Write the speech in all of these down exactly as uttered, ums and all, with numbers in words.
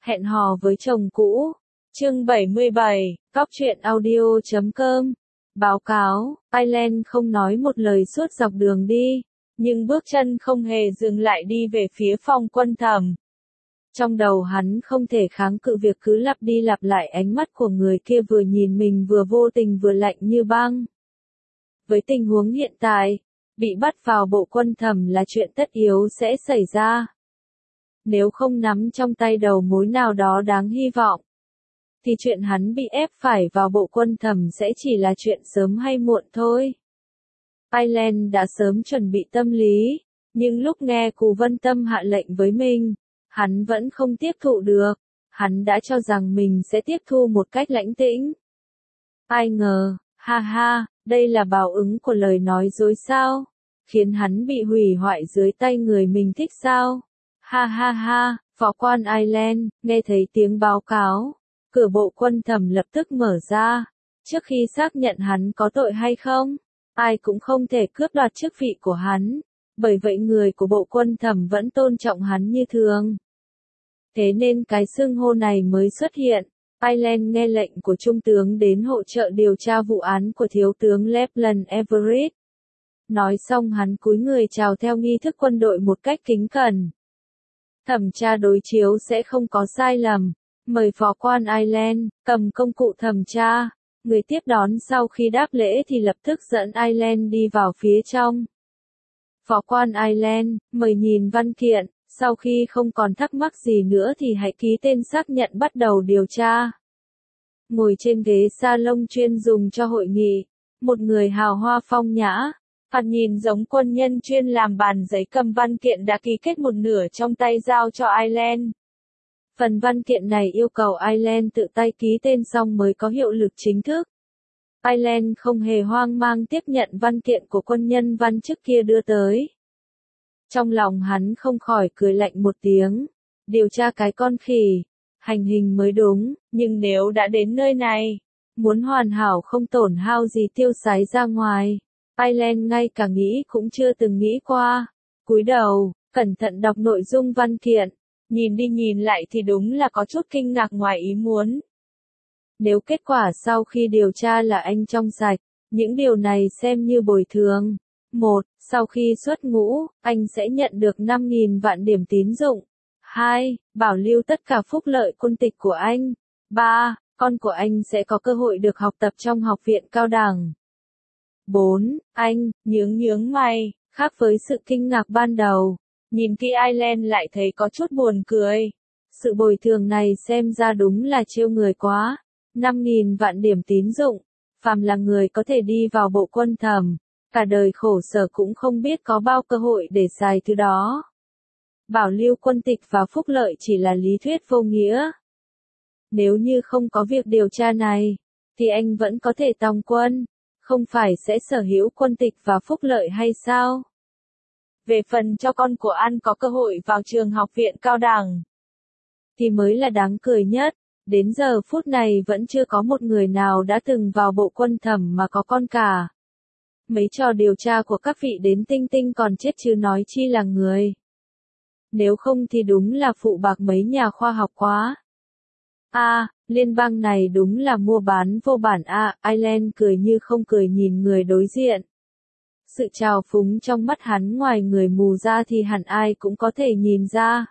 Hẹn hò với chồng cũ. Chương bảy mươi bảy, Cóc truyện audio chấm com. Báo cáo, Ireland không nói một lời suốt dọc đường đi, nhưng bước chân không hề dừng lại đi về phía phòng quân thẩm. Trong đầu hắn không thể kháng cự việc cứ lặp đi lặp lại ánh mắt của người kia vừa nhìn mình vừa vô tình vừa lạnh như băng. Với tình huống hiện tại, bị bắt vào bộ quân thẩm là chuyện tất yếu sẽ xảy ra. Nếu không nắm trong tay đầu mối nào đó đáng hy vọng, thì chuyện hắn bị ép phải vào bộ quân thẩm sẽ chỉ là chuyện sớm hay muộn thôi. Ireland đã sớm chuẩn bị tâm lý, nhưng lúc nghe Cù Vân Tâm hạ lệnh với mình, hắn vẫn không tiếp thụ được, hắn đã cho rằng mình sẽ tiếp thu một cách lãnh tĩnh. Ai ngờ, ha ha, đây là báo ứng của lời nói dối sao? Khiến hắn bị hủy hoại dưới tay người mình thích sao? Ha ha ha, phó quan Ireland, nghe thấy tiếng báo cáo, cửa bộ quân thẩm lập tức mở ra, trước khi xác nhận hắn có tội hay không, ai cũng không thể cướp đoạt chức vị của hắn, bởi vậy người của bộ quân thẩm vẫn tôn trọng hắn như thường. Thế nên cái xưng hô này mới xuất hiện. Ireland nghe lệnh của trung tướng đến hỗ trợ điều tra vụ án của thiếu tướng Lachlan Everett. Nói xong hắn cúi người chào theo nghi thức quân đội một cách kính cẩn. Thẩm tra đối chiếu sẽ không có sai lầm. Mời phó quan Ireland, cầm công cụ thẩm tra. Người tiếp đón sau khi đáp lễ thì lập tức dẫn Ireland đi vào phía trong. Phó quan Ireland, mời nhìn văn kiện, sau khi không còn thắc mắc gì nữa thì hãy ký tên xác nhận bắt đầu điều tra. Ngồi trên ghế salon chuyên dùng cho hội nghị, một người hào hoa phong nhã, thoạt nhìn giống quân nhân chuyên làm bàn giấy cầm văn kiện đã ký kết một nửa trong tay giao cho Ireland. Phần văn kiện này yêu cầu Ireland tự tay ký tên xong mới có hiệu lực chính thức. Ireland không hề hoang mang tiếp nhận văn kiện của quân nhân văn chức kia đưa tới. Trong lòng hắn không khỏi cười lạnh một tiếng. Điều tra cái con khỉ, hành hình mới đúng, nhưng nếu đã đến nơi này, muốn hoàn hảo không tổn hao gì tiêu sái ra ngoài. Ireland ngay cả nghĩ cũng chưa từng nghĩ qua. Cúi đầu, cẩn thận đọc nội dung văn kiện, nhìn đi nhìn lại thì đúng là có chút kinh ngạc ngoài ý muốn. Nếu kết quả sau khi điều tra là anh trong sạch, những điều này xem như bồi thường. một. Sau khi xuất ngũ, anh sẽ nhận được năm nghìn vạn điểm tín dụng. hai. Bảo lưu tất cả phúc lợi quân tịch của anh. ba. Con của anh sẽ có cơ hội được học tập trong học viện cao đẳng. bốn. Anh, nhướng nhướng mày, khác với sự kinh ngạc ban đầu. Nhìn kỹ Ireland lại thấy có chút buồn cười. Sự bồi thường này xem ra đúng là trêu người quá. năm nghìn vạn điểm tín dụng. Phàm là người có thể đi vào bộ quân thẩm, cả đời khổ sở cũng không biết có bao cơ hội để xài thứ đó. Bảo lưu quân tịch và phúc lợi chỉ là lý thuyết vô nghĩa. Nếu như không có việc điều tra này, thì anh vẫn có thể tòng quân, không phải sẽ sở hữu quân tịch và phúc lợi hay sao? Về phần cho con của anh có cơ hội vào trường học viện cao đẳng, thì mới là đáng cười nhất. Đến giờ phút này vẫn chưa có một người nào đã từng vào bộ quân thẩm mà có con cả. Mấy trò điều tra của các vị đến tinh tinh còn chết chứ nói chi là người. Nếu không thì đúng là phụ bạc mấy nhà khoa học quá. A, à, liên bang này đúng là mua bán vô bản a. À, Ireland cười như không cười nhìn người đối diện. Sự trào phúng trong mắt hắn ngoài người mù ra thì hẳn ai cũng có thể nhìn ra.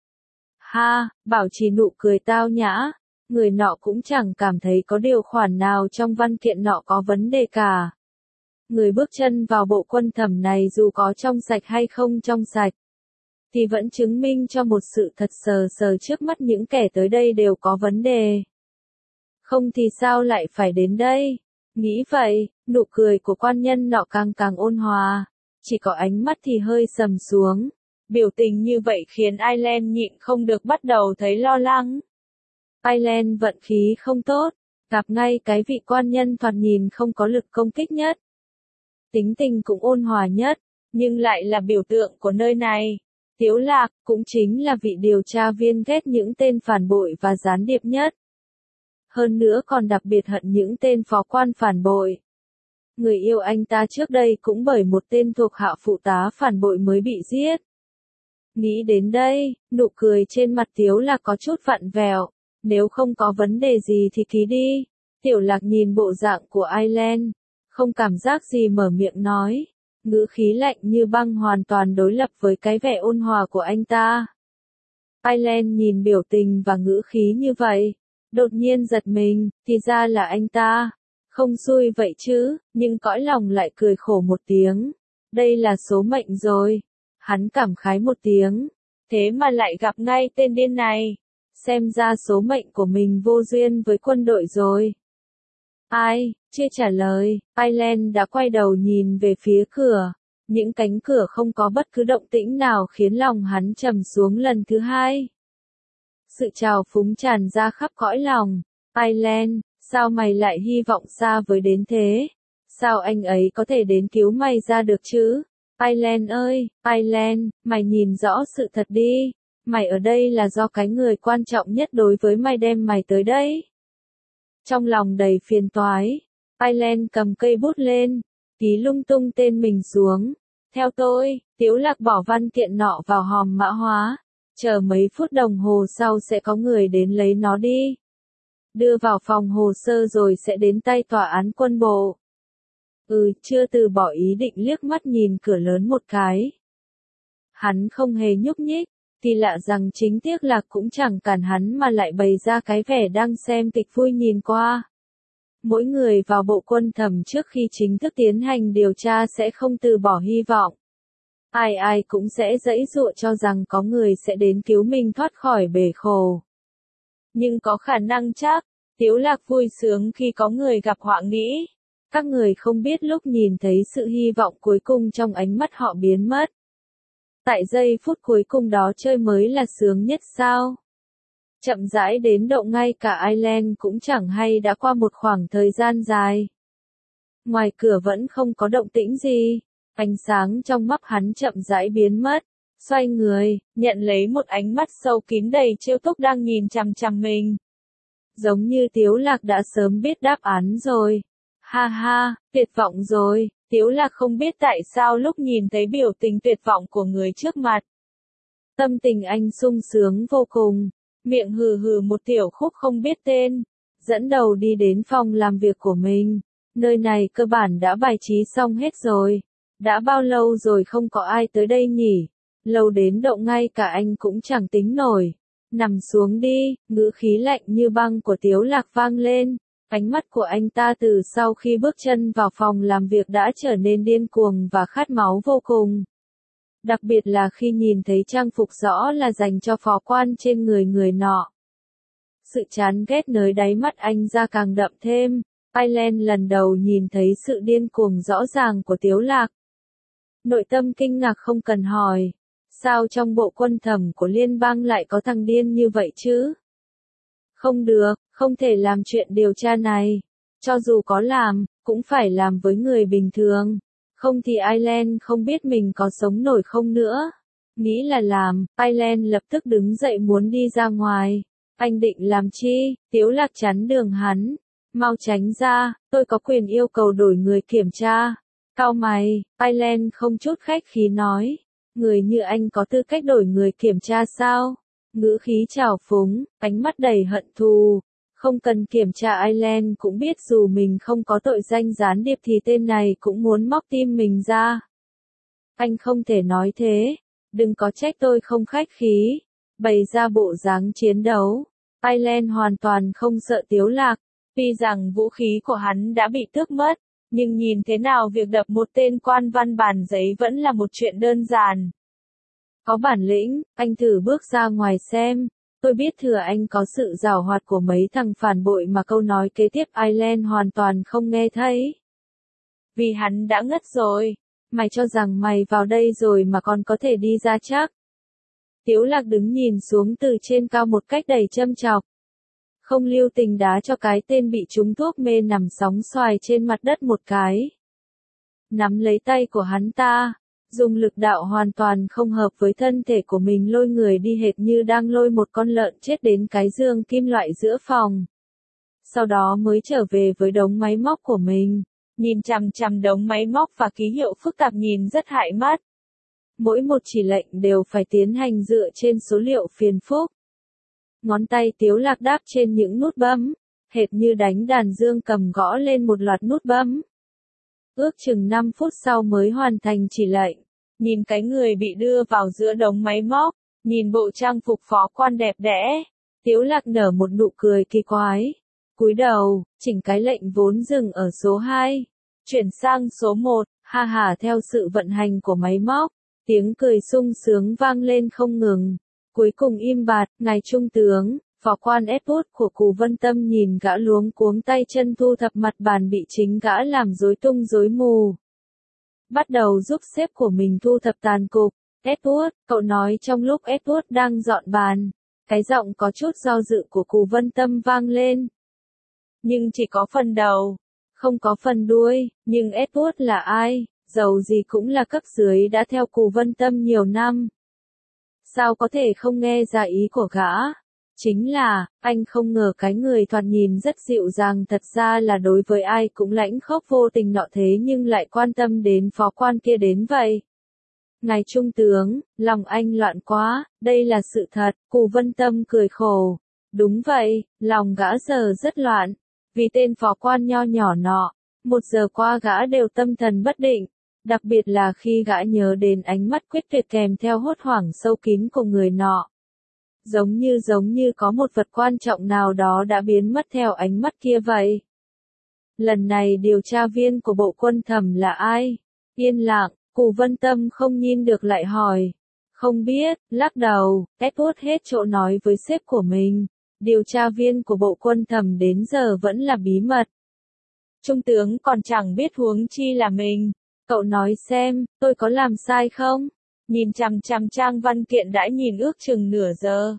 Ha, bảo trì nụ cười tao nhã, người nọ cũng chẳng cảm thấy có điều khoản nào trong văn kiện nọ có vấn đề cả. Người bước chân vào bộ quân thẩm này dù có trong sạch hay không trong sạch, thì vẫn chứng minh cho một sự thật sờ sờ trước mắt những kẻ tới đây đều có vấn đề. Không thì sao lại phải đến đây? Nghĩ vậy, nụ cười của quan nhân nọ càng càng ôn hòa, chỉ có ánh mắt thì hơi sầm xuống. Biểu tình như vậy khiến Ireland nhịn không được bắt đầu thấy lo lắng. Ireland vận khí không tốt, gặp ngay cái vị quan nhân thoạt nhìn không có lực công kích nhất. Tính tình cũng ôn hòa nhất, nhưng lại là biểu tượng của nơi này. Tiếu Lạc cũng chính là vị điều tra viên ghét những tên phản bội và gián điệp nhất. Hơn nữa còn đặc biệt hận những tên phó quan phản bội. Người yêu anh ta trước đây cũng bởi một tên thuộc hạ phụ tá phản bội mới bị giết. Nghĩ đến đây, nụ cười trên mặt Tiếu Lạc có chút vặn vẹo. Nếu không có vấn đề gì thì ký đi. Tiểu Lạc nhìn bộ dạng của Ireland, không cảm giác gì mở miệng nói. Ngữ khí lạnh như băng hoàn toàn đối lập với cái vẻ ôn hòa của anh ta. Ireland nhìn biểu tình và ngữ khí như vậy, đột nhiên giật mình, thì ra là anh ta. Không xui vậy chứ, nhưng cõi lòng lại cười khổ một tiếng. Đây là số mệnh rồi. Hắn cảm khái một tiếng. Thế mà lại gặp ngay tên điên này. Xem ra số mệnh của mình vô duyên với quân đội rồi. Ai, chưa trả lời, Ireland đã quay đầu nhìn về phía cửa. Những cánh cửa không có bất cứ động tĩnh nào khiến lòng hắn trầm xuống lần thứ hai. Sự trào phúng tràn ra khắp cõi lòng. Ireland, sao mày lại hy vọng xa với đến thế? Sao anh ấy có thể đến cứu mày ra được chứ? Ireland ơi, Ireland, mày nhìn rõ sự thật đi. Mày ở đây là do cái người quan trọng nhất đối với mày đem mày tới đây. Trong lòng đầy phiền toái, Ireland cầm cây bút lên, ký lung tung tên mình xuống. Theo tôi, Tiếu Lạc bỏ văn kiện nọ vào hòm mã hóa. Chờ mấy phút đồng hồ sau sẽ có người đến lấy nó đi. Đưa vào phòng hồ sơ rồi sẽ đến tay tòa án quân bộ. Ừ, chưa từ bỏ ý định liếc mắt nhìn cửa lớn một cái. Hắn không hề nhúc nhích, thì lạ rằng chính Tiếc Lạc cũng chẳng cản hắn mà lại bày ra cái vẻ đang xem kịch vui nhìn qua. Mỗi người vào bộ quân thẩm trước khi chính thức tiến hành điều tra sẽ không từ bỏ hy vọng. Ai ai cũng sẽ giãy giụa cho rằng có người sẽ đến cứu mình thoát khỏi bể khổ. Nhưng có khả năng chắc, Tiếu Lạc vui sướng khi có người gặp họa nghĩ. Các người không biết lúc nhìn thấy sự hy vọng cuối cùng trong ánh mắt họ biến mất. Tại giây phút cuối cùng đó chơi mới là sướng nhất sao? Chậm rãi đến độ ngay cả Ireland cũng chẳng hay đã qua một khoảng thời gian dài. Ngoài cửa vẫn không có động tĩnh gì, ánh sáng trong mắt hắn chậm rãi biến mất, xoay người, nhận lấy một ánh mắt sâu kín đầy trêu tức đang nhìn chằm chằm mình. Giống như Tiếu Lạc đã sớm biết đáp án rồi. Ha ha, tuyệt vọng rồi, Tiếu Lạc không biết tại sao lúc nhìn thấy biểu tình tuyệt vọng của người trước mặt. Tâm tình anh sung sướng vô cùng, miệng hừ hừ một tiểu khúc không biết tên, dẫn đầu đi đến phòng làm việc của mình. Nơi này cơ bản đã bài trí xong hết rồi. Đã bao lâu rồi không có ai tới đây nhỉ? Lâu đến độ ngay cả anh cũng chẳng tính nổi. Nằm xuống đi, ngữ khí lạnh như băng của Tiếu Lạc vang lên. Ánh mắt của anh ta từ sau khi bước chân vào phòng làm việc đã trở nên điên cuồng và khát máu vô cùng. Đặc biệt là khi nhìn thấy trang phục rõ là dành cho phó quan trên người người nọ. Sự chán ghét nơi đáy mắt anh ra càng đậm thêm. Ireland lần đầu nhìn thấy sự điên cuồng rõ ràng của Tiếu Lạc. Nội tâm kinh ngạc không cần hỏi. Sao trong bộ quân thẩm của liên bang lại có thằng điên như vậy chứ? Không được, không thể làm chuyện điều tra này. Cho dù có làm, cũng phải làm với người bình thường. Không thì Ireland không biết mình có sống nổi không nữa. Nghĩ là làm, Ireland lập tức đứng dậy muốn đi ra ngoài. Anh định làm chi? Tiếu Lạc chắn đường hắn. Mau tránh ra, tôi có quyền yêu cầu đổi người kiểm tra. Cau mày, Ireland không chút khách khí nói. Người như anh có tư cách đổi người kiểm tra sao? Ngữ khí trào phúng, ánh mắt đầy hận thù. Không cần kiểm tra Ireland cũng biết dù mình không có tội danh gián điệp thì tên này cũng muốn móc tim mình ra. Anh không thể nói thế. Đừng có trách tôi không khách khí. Bày ra bộ dáng chiến đấu. Ireland hoàn toàn không sợ Tiếu Lạc. Tuy rằng vũ khí của hắn đã bị tước mất, nhưng nhìn thế nào việc đập một tên quan văn bản giấy vẫn là một chuyện đơn giản. Có bản lĩnh, anh thử bước ra ngoài xem. Tôi biết thừa anh có sự giảo hoạt của mấy thằng phản bội mà câu nói kế tiếp Ireland hoàn toàn không nghe thấy. Vì hắn đã ngất rồi. Mày cho rằng mày vào đây rồi mà còn có thể đi ra chắc. Tiếu Lạc đứng nhìn xuống từ trên cao một cách đầy châm chọc. Không lưu tình đá cho cái tên bị trúng thuốc mê nằm sóng xoài trên mặt đất một cái. Nắm lấy tay của hắn ta, dùng lực đạo hoàn toàn không hợp với thân thể của mình lôi người đi hệt như đang lôi một con lợn chết đến cái giường kim loại giữa phòng. Sau đó mới trở về với đống máy móc của mình, nhìn chằm chằm đống máy móc và ký hiệu phức tạp nhìn rất hại mắt. mỗi một chỉ lệnh đều phải tiến hành dựa trên số liệu phiền phức. Ngón tay Tiếu Lạc đáp trên những nút bấm, hệt như đánh đàn dương cầm gõ lên một loạt nút bấm. Ước chừng năm phút sau mới hoàn thành chỉ lệnh. Nhìn cái người bị đưa vào giữa đống máy móc, nhìn bộ trang phục phó quan đẹp đẽ, Tiếu Lạc nở một nụ cười kỳ quái. Cúi đầu, chỉnh cái lệnh vốn dừng ở số hai, chuyển sang số một, ha ha theo sự vận hành của máy móc, tiếng cười sung sướng vang lên không ngừng. Cuối cùng im bặt, ngài trung tướng, phó quan Edward của Cù Vân Tâm nhìn gã luống cuống tay chân thu thập mặt bàn bị chính gã làm rối tung rối mù. Bắt đầu giúp sếp của mình thu thập tàn cục. Edward, cậu nói trong lúc Edward đang dọn bàn. Cái giọng có chút do dự của Cù Vân Tâm vang lên. Nhưng chỉ có phần đầu, không có phần đuôi, nhưng Edward là ai, dầu gì cũng là cấp dưới đã theo Cù Vân Tâm nhiều năm. Sao có thể không nghe ra ý của gã? Chính là, anh không ngờ cái người thoạt nhìn rất dịu dàng thật ra là đối với ai cũng lãnh khốc vô tình nọ thế nhưng lại quan tâm đến phó quan kia đến vậy. Ngài trung tướng, lòng anh loạn quá, đây là sự thật, Cù Vân Tâm cười khổ. Đúng vậy, lòng gã giờ rất loạn, vì tên phó quan nho nhỏ nọ, một giờ qua gã đều tâm thần bất định, đặc biệt là khi gã nhớ đến ánh mắt quyết tuyệt kèm theo hốt hoảng sâu kín của người nọ. Giống như giống như có một vật quan trọng nào đó đã biến mất theo ánh mắt kia vậy. Lần này điều tra viên của bộ quân thẩm là ai? Yên lặng, Cù Vân Tâm không nhìn được lại hỏi. Không biết, lắc đầu, Edward hết chỗ nói với sếp của mình. Điều tra viên của bộ quân thẩm đến giờ vẫn là bí mật. Trung tướng còn chẳng biết huống chi là mình. Cậu nói xem, tôi có làm sai không? Nhìn chằm chằm trang văn kiện đã nhìn ước chừng nửa giờ.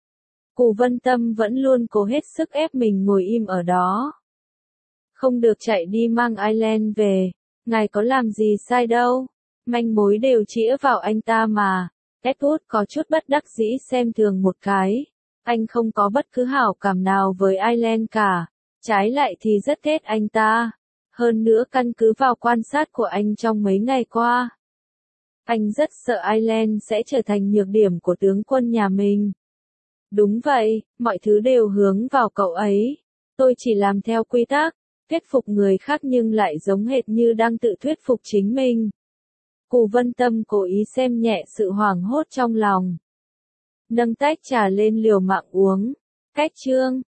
Cù Vân Tâm vẫn luôn cố hết sức ép mình ngồi im ở đó. Không được chạy đi mang Ireland về. Ngài có làm gì sai đâu. Manh mối đều chĩa vào anh ta mà. Edward có chút bất đắc dĩ xem thường một cái. Anh không có bất cứ hảo cảm nào với Ireland cả. Trái lại thì rất ghét anh ta. Hơn nữa căn cứ vào quan sát của anh trong mấy ngày qua. Anh rất sợ Ireland sẽ trở thành nhược điểm của tướng quân nhà mình. Đúng vậy, mọi thứ đều hướng vào cậu ấy. Tôi chỉ làm theo quy tắc, thuyết phục người khác nhưng lại giống hệt như đang tự thuyết phục chính mình. Cù Vân Tâm cố ý xem nhẹ sự hoảng hốt trong lòng. Nâng tách trà lên liều mạng uống. Cách chương